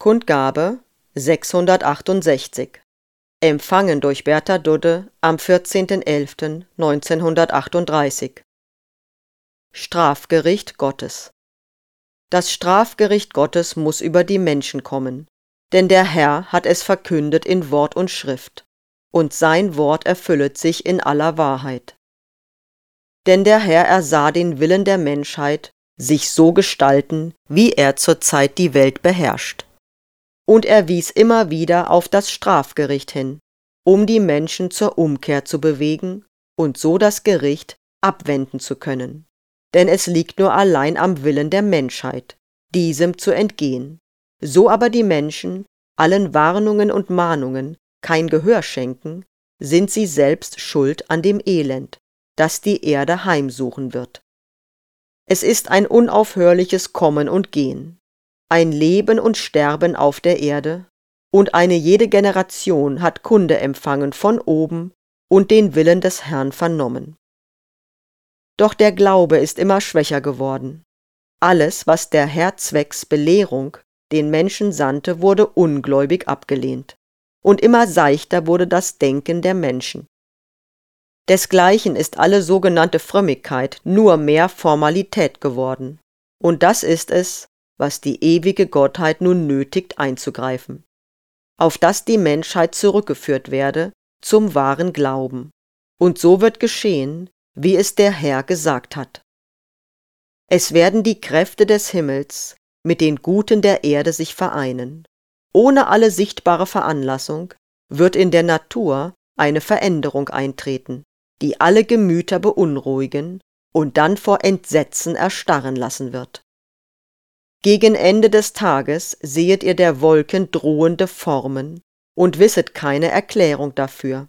Kundgabe 668. Empfangen durch Bertha Dudde am 14.11.1938. Strafgericht Gottes. Das Strafgericht Gottes muss über die Menschen kommen, denn der Herr hat es verkündet in Wort und Schrift, und sein Wort erfüllet sich in aller Wahrheit. Denn der Herr ersah den Willen der Menschheit, sich so gestalten, wie er zurzeit die Welt beherrscht. Und er wies immer wieder auf das Strafgericht hin, um die Menschen zur Umkehr zu bewegen und so das Gericht abwenden zu können. Denn es liegt nur allein am Willen der Menschheit, diesem zu entgehen. So aber die Menschen allen Warnungen und Mahnungen kein Gehör schenken, sind sie selbst schuld an dem Elend, das die Erde heimsuchen wird. Es ist ein unaufhörliches Kommen und Gehen, ein Leben und Sterben auf der Erde, und eine jede Generation hat Kunde empfangen von oben und den Willen des Herrn vernommen. Doch der Glaube ist immer schwächer geworden. Alles, was der Herr zwecks Belehrung den Menschen sandte, wurde ungläubig abgelehnt, und immer seichter wurde das Denken der Menschen. Desgleichen ist alle sogenannte Frömmigkeit nur mehr Formalität geworden, und das ist es, was die ewige Gottheit nun nötigt einzugreifen, auf dass die Menschheit zurückgeführt werde zum wahren Glauben, und so wird geschehen, wie es der Herr gesagt hat. Es werden die Kräfte des Himmels mit den Guten der Erde sich vereinen. Ohne alle sichtbare Veranlassung wird in der Natur eine Veränderung eintreten, die alle Gemüter beunruhigen und dann vor Entsetzen erstarren lassen wird. Gegen Ende des Tages sehet ihr der Wolken drohende Formen und wisset keine Erklärung dafür.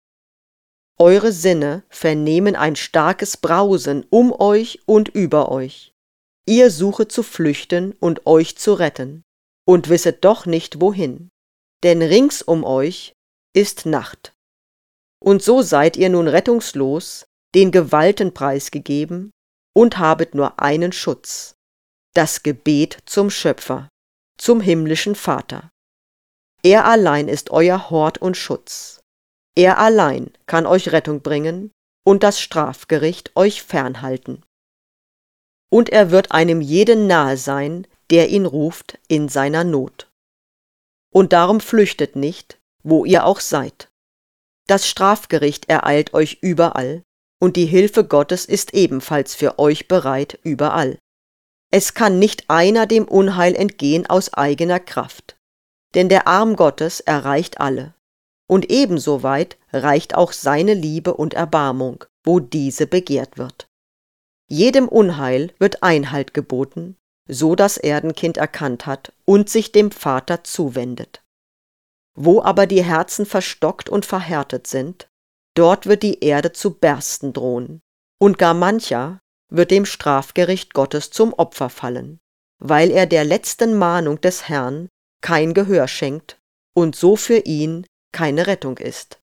Eure Sinne vernehmen ein starkes Brausen um euch und über euch. Ihr suchet zu flüchten und euch zu retten, und wisset doch nicht wohin, denn rings um euch ist Nacht. Und so seid ihr nun rettungslos, den Gewalten preisgegeben, und habet nur einen Schutz, das Gebet zum Schöpfer, zum himmlischen Vater. Er allein ist euer Hort und Schutz. Er allein kann euch Rettung bringen und das Strafgericht euch fernhalten. Und er wird einem jeden nahe sein, der ihn ruft in seiner Not. Und darum flüchtet nicht, wo ihr auch seid. Das Strafgericht ereilt euch überall, und die Hilfe Gottes ist ebenfalls für euch bereit überall. Es kann nicht einer dem Unheil entgehen aus eigener Kraft, denn der Arm Gottes erreicht alle, und ebenso weit reicht auch seine Liebe und Erbarmung, wo diese begehrt wird. Jedem Unheil wird Einhalt geboten, so das Erdenkind erkannt hat und sich dem Vater zuwendet. Wo aber die Herzen verstockt und verhärtet sind, dort wird die Erde zu bersten drohen, und gar mancher wird dem Strafgericht Gottes zum Opfer fallen, weil er der letzten Mahnung des Herrn kein Gehör schenkt und so für ihn keine Rettung ist.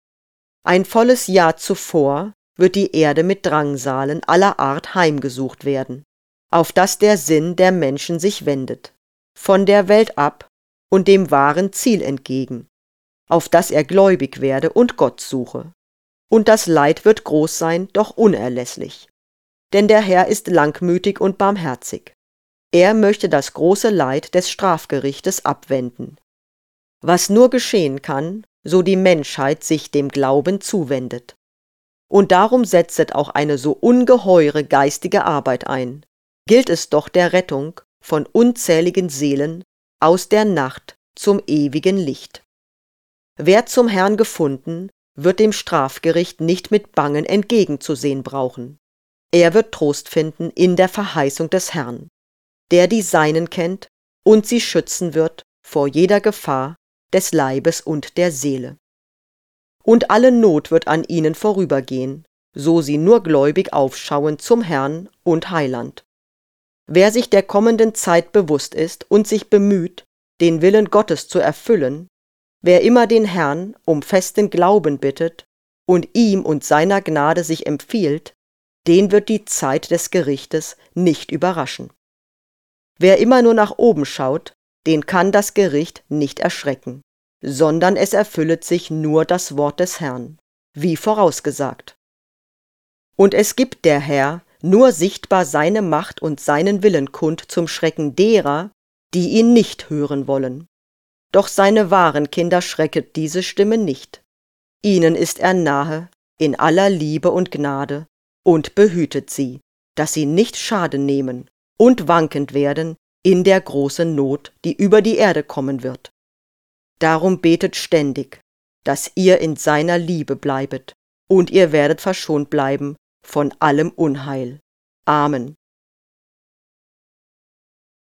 Ein volles Jahr zuvor wird die Erde mit Drangsalen aller Art heimgesucht werden, auf dass der Sinn der Menschen sich wendet, von der Welt ab und dem wahren Ziel entgegen, auf dass er gläubig werde und Gott suche. Und das Leid wird groß sein, doch unerlässlich. Denn der Herr ist langmütig und barmherzig. Er möchte das große Leid des Strafgerichtes abwenden. Was nur geschehen kann, so die Menschheit sich dem Glauben zuwendet. Und darum setzet auch eine so ungeheure geistige Arbeit ein, gilt es doch der Rettung von unzähligen Seelen aus der Nacht zum ewigen Licht. Wer zum Herrn gefunden, wird dem Strafgericht nicht mit Bangen entgegenzusehen brauchen. Er wird Trost finden in der Verheißung des Herrn, der die Seinen kennt und sie schützen wird vor jeder Gefahr des Leibes und der Seele. Und alle Not wird an ihnen vorübergehen, so sie nur gläubig aufschauen zum Herrn und Heiland. Wer sich der kommenden Zeit bewusst ist und sich bemüht, den Willen Gottes zu erfüllen, wer immer den Herrn um festen Glauben bittet und ihm und seiner Gnade sich empfiehlt, den wird die Zeit des Gerichtes nicht überraschen. Wer immer nur nach oben schaut, den kann das Gericht nicht erschrecken, sondern es erfüllet sich nur das Wort des Herrn, wie vorausgesagt. Und es gibt der Herr nur sichtbar seine Macht und seinen Willen kund zum Schrecken derer, die ihn nicht hören wollen. Doch seine wahren Kinder schrecket diese Stimme nicht. Ihnen ist er nahe, in aller Liebe und Gnade, und behütet sie, dass sie nicht Schaden nehmen und wankend werden in der großen Not, die über die Erde kommen wird. Darum betet ständig, dass ihr in seiner Liebe bleibet, und ihr werdet verschont bleiben von allem Unheil. Amen.